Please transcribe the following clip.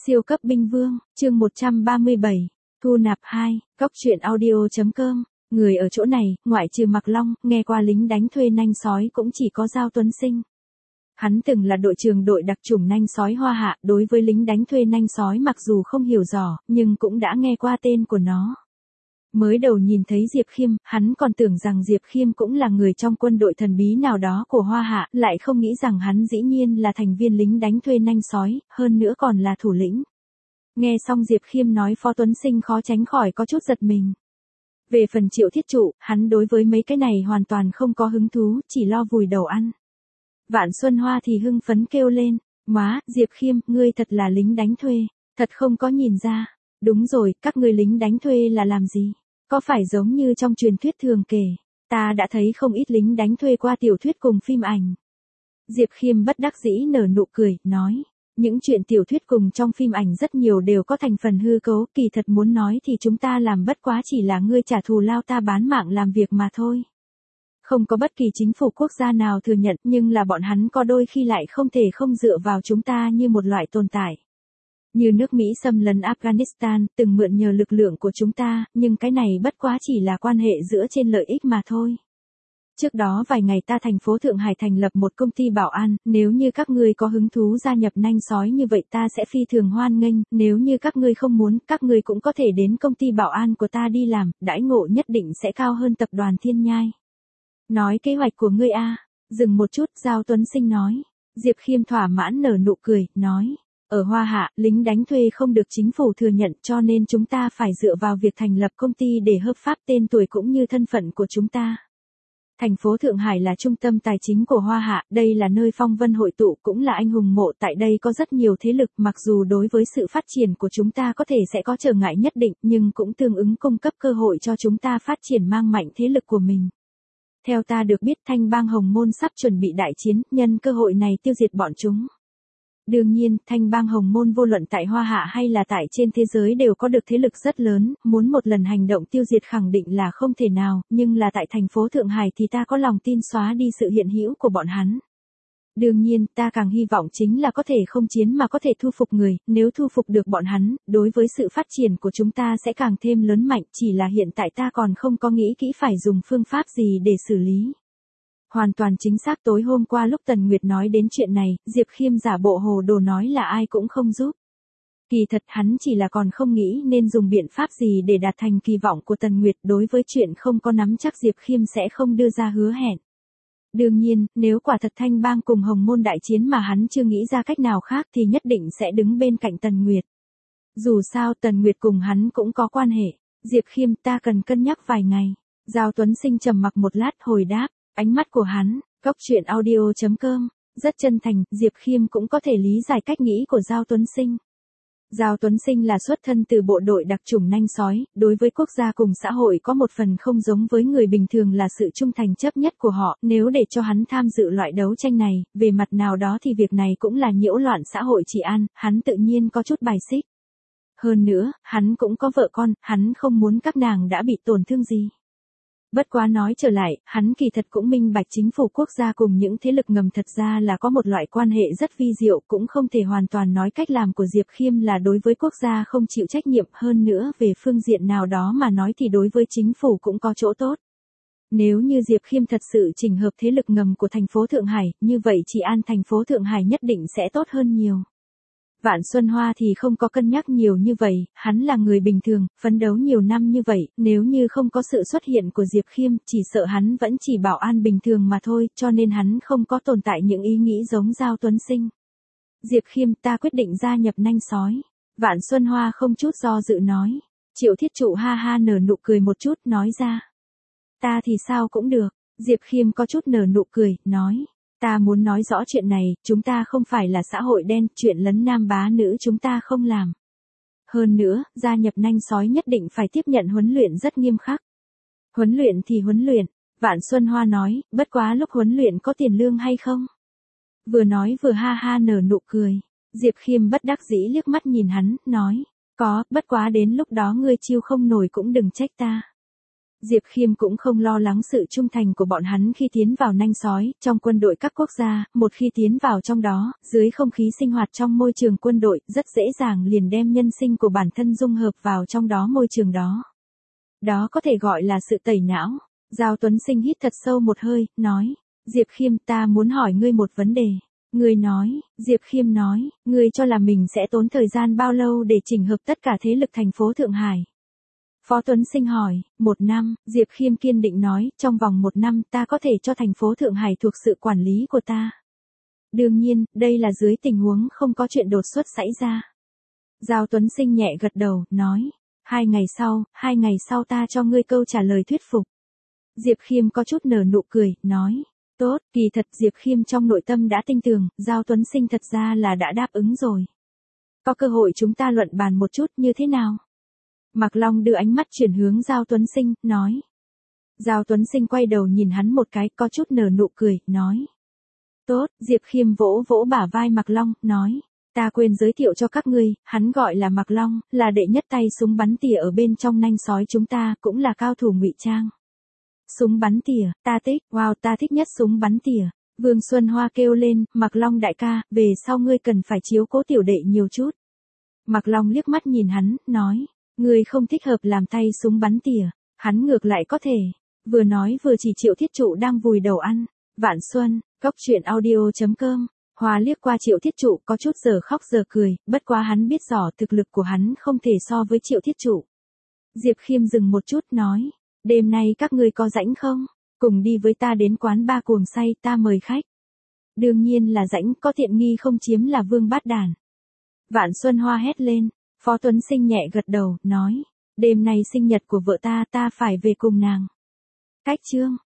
Siêu cấp binh vương, chương 137, thu nạp 2, cóc truyện audio.com, người ở chỗ này, ngoại trừ Mạc Long, nghe qua lính đánh thuê nanh sói cũng chỉ có Giao Tuấn Sinh. Hắn từng là đội trưởng đội đặc chủng nanh sói Hoa Hạ, đối với lính đánh thuê nanh sói mặc dù không hiểu rõ, nhưng cũng đã nghe qua tên của nó. Mới đầu nhìn thấy Diệp Khiêm, hắn còn tưởng rằng Diệp Khiêm cũng là người trong quân đội thần bí nào đó của Hoa Hạ, lại không nghĩ rằng hắn dĩ nhiên là thành viên lính đánh thuê nanh sói, hơn nữa còn là thủ lĩnh. Nghe xong Diệp Khiêm nói Phó Tuấn Sinh khó tránh khỏi có chút giật mình. Về phần Triệu Thiết Trụ, hắn đối với mấy cái này hoàn toàn không có hứng thú, chỉ lo vùi đầu ăn. Vạn Xuân Hoa thì hưng phấn kêu lên, "Má, Diệp Khiêm, ngươi thật là lính đánh thuê, thật không có nhìn ra." "Đúng rồi, các ngươi lính đánh thuê là làm gì? Có phải giống như trong truyền thuyết thường kể, ta đã thấy không ít lính đánh thuê qua tiểu thuyết cùng phim ảnh." Diệp Khiêm bất đắc dĩ nở nụ cười, nói, những chuyện tiểu thuyết cùng trong phim ảnh rất nhiều đều có thành phần hư cấu, kỳ thật muốn nói thì chúng ta làm bất quá chỉ là ngươi trả thù lao ta bán mạng làm việc mà thôi. Không có bất kỳ chính phủ quốc gia nào thừa nhận, nhưng là bọn hắn có đôi khi lại không thể không dựa vào chúng ta như một loại tồn tại. Như nước Mỹ xâm lấn Afghanistan, từng mượn nhờ lực lượng của chúng ta, nhưng cái này bất quá chỉ là quan hệ dựa trên lợi ích mà thôi. Trước đó vài ngày ta thành phố Thượng Hải thành lập một công ty bảo an, nếu như các ngươi có hứng thú gia nhập nanh sói như vậy ta sẽ phi thường hoan nghênh, nếu như các ngươi không muốn, các ngươi cũng có thể đến công ty bảo an của ta đi làm, đãi ngộ nhất định sẽ cao hơn tập đoàn Thiên Nhai. Nói kế hoạch của ngươi a. Dừng một chút, Giao Tuấn Sinh nói. Diệp Khiêm thỏa mãn nở nụ cười, nói, ở Hoa Hạ, lính đánh thuê không được chính phủ thừa nhận cho nên chúng ta phải dựa vào việc thành lập công ty để hợp pháp tên tuổi cũng như thân phận của chúng ta. Thành phố Thượng Hải là trung tâm tài chính của Hoa Hạ, đây là nơi phong vân hội tụ cũng là anh hùng mộ, tại đây có rất nhiều thế lực, mặc dù đối với sự phát triển của chúng ta có thể sẽ có trở ngại nhất định, nhưng cũng tương ứng cung cấp cơ hội cho chúng ta phát triển mang mạnh thế lực của mình. Theo ta được biết Thanh Bang Hồng Môn sắp chuẩn bị đại chiến, nhân cơ hội này tiêu diệt bọn chúng. Đương nhiên, Thanh Bang Hồng Môn vô luận tại Hoa Hạ hay là tại trên thế giới đều có được thế lực rất lớn, muốn một lần hành động tiêu diệt khẳng định là không thể nào, nhưng là tại thành phố Thượng Hải thì ta có lòng tin xóa đi sự hiện hữu của bọn hắn. Đương nhiên, ta càng hy vọng chính là có thể không chiến mà có thể thu phục người, nếu thu phục được bọn hắn, đối với sự phát triển của chúng ta sẽ càng thêm lớn mạnh, chỉ là hiện tại ta còn không có nghĩ kỹ phải dùng phương pháp gì để xử lý. Hoàn toàn chính xác, tối hôm qua lúc Tần Nguyệt nói đến chuyện này, Diệp Khiêm giả bộ hồ đồ nói là ai cũng không giúp. Kỳ thật hắn chỉ là còn không nghĩ nên dùng biện pháp gì để đạt thành kỳ vọng của Tần Nguyệt, đối với chuyện không có nắm chắc Diệp Khiêm sẽ không đưa ra hứa hẹn. Đương nhiên, nếu quả thật Thanh Bang cùng Hồng Môn đại chiến mà hắn chưa nghĩ ra cách nào khác thì nhất định sẽ đứng bên cạnh Tần Nguyệt. Dù sao Tần Nguyệt cùng hắn cũng có quan hệ. Diệp Khiêm, ta cần cân nhắc vài ngày. Giao Tuấn Sinh trầm mặc một lát hồi đáp, ánh mắt của hắn, cóc truyện audio.com, rất chân thành, Diệp Khiêm cũng có thể lý giải cách nghĩ của Giao Tuấn Sinh. Giao Tuấn Sinh là xuất thân từ bộ đội đặc chủng nanh sói, đối với quốc gia cùng xã hội có một phần không giống với người bình thường là sự trung thành chấp nhất của họ, nếu để cho hắn tham dự loại đấu tranh này, về mặt nào đó thì việc này cũng là nhiễu loạn xã hội trị an, hắn tự nhiên có chút bài xích. Hơn nữa, hắn cũng có vợ con, hắn không muốn các nàng đã bị tổn thương gì. Bất quá nói trở lại, hắn kỳ thật cũng minh bạch chính phủ quốc gia cùng những thế lực ngầm thật ra là có một loại quan hệ rất vi diệu, cũng không thể hoàn toàn nói cách làm của Diệp Khiêm là đối với quốc gia không chịu trách nhiệm, hơn nữa về phương diện nào đó mà nói thì đối với chính phủ cũng có chỗ tốt. Nếu như Diệp Khiêm thật sự chỉnh hợp thế lực ngầm của thành phố Thượng Hải, như vậy trị an thành phố Thượng Hải nhất định sẽ tốt hơn nhiều. Vạn Xuân Hoa thì không có cân nhắc nhiều như vậy, hắn là người bình thường, phấn đấu nhiều năm như vậy, nếu như không có sự xuất hiện của Diệp Khiêm, chỉ sợ hắn vẫn chỉ bảo an bình thường mà thôi, cho nên hắn không có tồn tại những ý nghĩ giống Giao Tuấn Sinh. Diệp Khiêm, ta quyết định gia nhập nanh sói. Vạn Xuân Hoa không chút do dự nói. Triệu Thiết Trụ ha ha nở nụ cười một chút, nói ra. Ta thì sao cũng được. Diệp Khiêm có chút nở nụ cười, nói. Ta muốn nói rõ chuyện này, chúng ta không phải là xã hội đen, chuyện lấn nam bá nữ chúng ta không làm. Hơn nữa, gia nhập nanh sói nhất định phải tiếp nhận huấn luyện rất nghiêm khắc. Huấn luyện thì huấn luyện, Vạn Xuân Hoa nói, bất quá lúc huấn luyện có tiền lương hay không? Vừa nói vừa ha ha nở nụ cười. Diệp Khiêm bất đắc dĩ liếc mắt nhìn hắn, nói, có, bất quá đến lúc đó ngươi chiêu không nổi cũng đừng trách ta. Diệp Khiêm cũng không lo lắng sự trung thành của bọn hắn khi tiến vào nanh sói, trong quân đội các quốc gia, một khi tiến vào trong đó, dưới không khí sinh hoạt trong môi trường quân đội, rất dễ dàng liền đem nhân sinh của bản thân dung hợp vào trong đó môi trường đó. Đó có thể gọi là sự tẩy não. Giao Tuấn Sinh hít thật sâu một hơi, nói, Diệp Khiêm, ta muốn hỏi ngươi một vấn đề. Ngươi nói, Diệp Khiêm nói, ngươi cho là mình sẽ tốn thời gian bao lâu để chỉnh hợp tất cả thế lực thành phố Thượng Hải? Phó Tuấn Sinh hỏi, 1 năm, Diệp Khiêm kiên định nói, trong vòng 1 năm ta có thể cho thành phố Thượng Hải thuộc sự quản lý của ta. Đương nhiên, đây là dưới tình huống không có chuyện đột xuất xảy ra. Giao Tuấn Sinh nhẹ gật đầu, nói, 2 ngày sau ta cho ngươi câu trả lời thuyết phục. Diệp Khiêm có chút nở nụ cười, nói, tốt, kỳ thật Diệp Khiêm trong nội tâm đã tin tưởng, Giao Tuấn Sinh thật ra là đã đáp ứng rồi. Có cơ hội chúng ta luận bàn một chút như thế nào? Mạc Long đưa ánh mắt chuyển hướng Giao Tuấn Sinh, nói. Giao Tuấn Sinh quay đầu nhìn hắn một cái, có chút nở nụ cười, nói. Tốt, Diệp Khiêm vỗ vỗ bả vai Mạc Long, nói. Ta quên giới thiệu cho các ngươi, hắn gọi là Mạc Long, là đệ nhất tay súng bắn tỉa ở bên trong nanh sói chúng ta, cũng là cao thủ ngụy trang. Súng bắn tỉa, ta thích, wow, ta thích nhất súng bắn tỉa. Vương Xuân Hoa kêu lên, Mạc Long đại ca, về sau ngươi cần phải chiếu cố tiểu đệ nhiều chút. Mạc Long liếc mắt nhìn hắn, nói. Ngươi không thích hợp làm tay súng bắn tỉa, hắn ngược lại có thể. Vừa nói vừa chỉ Triệu Thiết Trụ đang vùi đầu ăn. Vạn Xuân, cốc truyện audio.com. Hoa liếc qua Triệu Thiết Trụ có chút giờ khóc giờ cười, bất quá hắn biết rõ thực lực của hắn không thể so với Triệu Thiết Trụ. Diệp Khiêm dừng một chút nói, đêm nay các ngươi có rảnh không? Cùng đi với ta đến quán ba cuồng say, ta mời khách. Đương nhiên là rảnh, có tiện nghi không chiếm là vương bát đàn. Vạn Xuân Hoa hét lên. Phó Tuấn Sinh nhẹ gật đầu, nói, đêm nay sinh nhật của vợ ta, ta phải về cùng nàng. Cách chương.